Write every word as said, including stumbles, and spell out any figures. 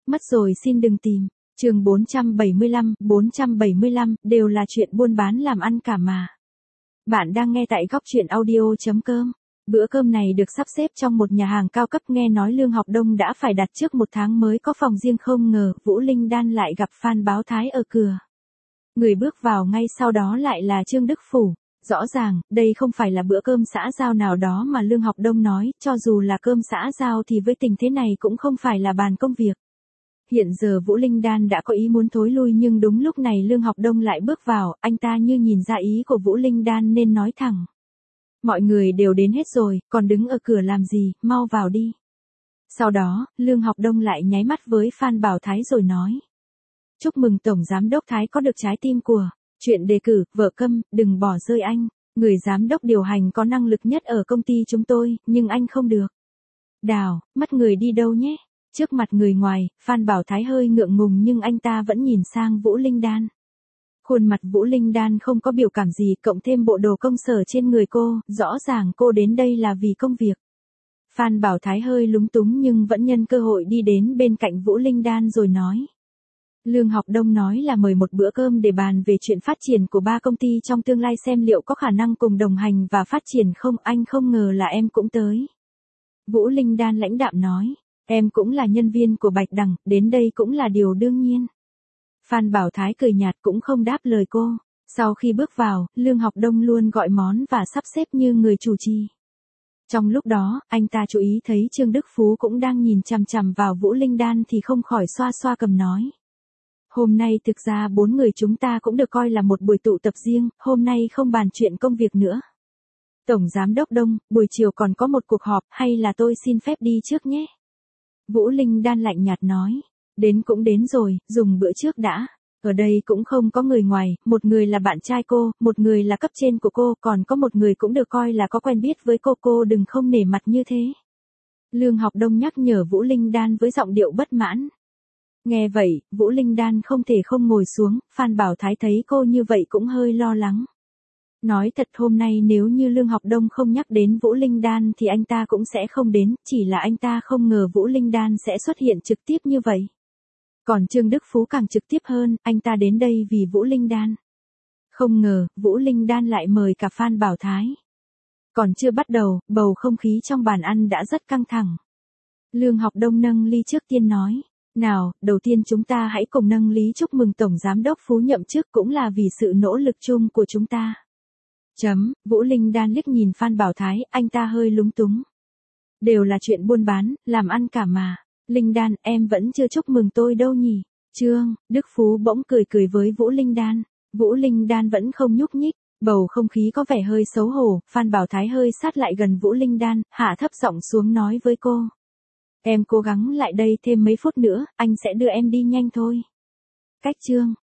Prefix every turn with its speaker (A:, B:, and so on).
A: Mất rồi xin đừng tìm. Chương bốn trăm bảy mươi lăm, bốn trăm bảy mươi lăm đều là chuyện buôn bán làm ăn cả mà. Bạn đang nghe tại góc truyện audio chấm com. Bữa cơm này được sắp xếp trong một nhà hàng cao cấp, nghe nói Lương Học Đông đã phải đặt trước một tháng mới có phòng riêng, không ngờ Vũ Linh Đan lại gặp Phan Báo Thái ở cửa. Người bước vào ngay sau đó lại là Trương Đức Phủ. Rõ ràng, đây không phải là bữa cơm xã giao nào đó mà Lương Học Đông nói, cho dù là cơm xã giao thì với tình thế này cũng không phải là bàn công việc. Hiện giờ Vũ Linh Đan đã có ý muốn thối lui, nhưng đúng lúc này Lương Học Đông lại bước vào, anh ta như nhìn ra ý của Vũ Linh Đan nên nói thẳng. Mọi người đều đến hết rồi, còn đứng ở cửa làm gì, mau vào đi. Sau đó, Lương Học Đông lại nháy mắt với Phan Bảo Thái rồi nói. Chúc mừng Tổng Giám đốc Thái có được trái tim của chuyện đề cử, vợ câm, đừng bỏ rơi anh. Người giám đốc điều hành có năng lực nhất ở công ty chúng tôi, nhưng anh không được. Đào, mắt người đi đâu nhé? Trước mặt người ngoài, Phan Bảo Thái hơi ngượng ngùng nhưng anh ta vẫn nhìn sang Vũ Linh Đan. Khuôn mặt Vũ Linh Đan không có biểu cảm gì, cộng thêm bộ đồ công sở trên người cô, rõ ràng cô đến đây là vì công việc. Phan Bảo Thái hơi lúng túng nhưng vẫn nhân cơ hội đi đến bên cạnh Vũ Linh Đan rồi nói. Lương Học Đông nói là mời một bữa cơm để bàn về chuyện phát triển của ba công ty trong tương lai, xem liệu có khả năng cùng đồng hành và phát triển không, anh không ngờ là em cũng tới. Vũ Linh Đan lãnh đạm nói. Em cũng là nhân viên của Bạch Đằng, đến đây cũng là điều đương nhiên. Phan Bảo Thái cười nhạt cũng không đáp lời cô. Sau khi bước vào, Lương Học Đông luôn gọi món và sắp xếp như người chủ trì. Trong lúc đó, anh ta chú ý thấy Trương Đức Phú cũng đang nhìn chằm chằm vào Vũ Linh Đan thì không khỏi xoa xoa cầm nói. Hôm nay thực ra bốn người chúng ta cũng được coi là một buổi tụ tập riêng, hôm nay không bàn chuyện công việc nữa. Tổng Giám đốc Đông, buổi chiều còn có một cuộc họp, hay là tôi xin phép đi trước nhé? Vũ Linh Đan lạnh nhạt nói. Đến cũng đến rồi, dùng bữa trước đã. Ở đây cũng không có người ngoài, một người là bạn trai cô, một người là cấp trên của cô, còn có một người cũng được coi là có quen biết với cô, cô đừng không nể mặt như thế. Lương Học Đông nhắc nhở Vũ Linh Đan với giọng điệu bất mãn. Nghe vậy, Vũ Linh Đan không thể không ngồi xuống, Phan Bảo Thái thấy cô như vậy cũng hơi lo lắng. Nói thật, hôm nay nếu như Lương Học Đông không nhắc đến Vũ Linh Đan thì anh ta cũng sẽ không đến, chỉ là anh ta không ngờ Vũ Linh Đan sẽ xuất hiện trực tiếp như vậy. Còn Trương Đức Phú càng trực tiếp hơn, anh ta đến đây vì Vũ Linh Đan. Không ngờ, Vũ Linh Đan lại mời cả Phan Bảo Thái. Còn chưa bắt đầu, bầu không khí trong bàn ăn đã rất căng thẳng. Lương Học Đông nâng ly trước tiên nói. Nào, đầu tiên chúng ta hãy cùng nâng ly chúc mừng Tổng Giám đốc Phú nhậm chức, cũng là vì sự nỗ lực chung của chúng ta. Chấm, Vũ Linh Đan liếc nhìn Phan Bảo Thái, anh ta hơi lúng túng. Đều là chuyện buôn bán, làm ăn cả mà. Linh Đan, em vẫn chưa chúc mừng tôi đâu nhỉ? Trương, Đức Phú bỗng cười cười với Vũ Linh Đan. Vũ Linh Đan vẫn không nhúc nhích, bầu không khí có vẻ hơi xấu hổ, Phan Bảo Thái hơi sát lại gần Vũ Linh Đan, hạ thấp giọng xuống nói với cô. Em cố gắng lại đây thêm mấy phút nữa, anh sẽ đưa em đi nhanh thôi. Cách Trương,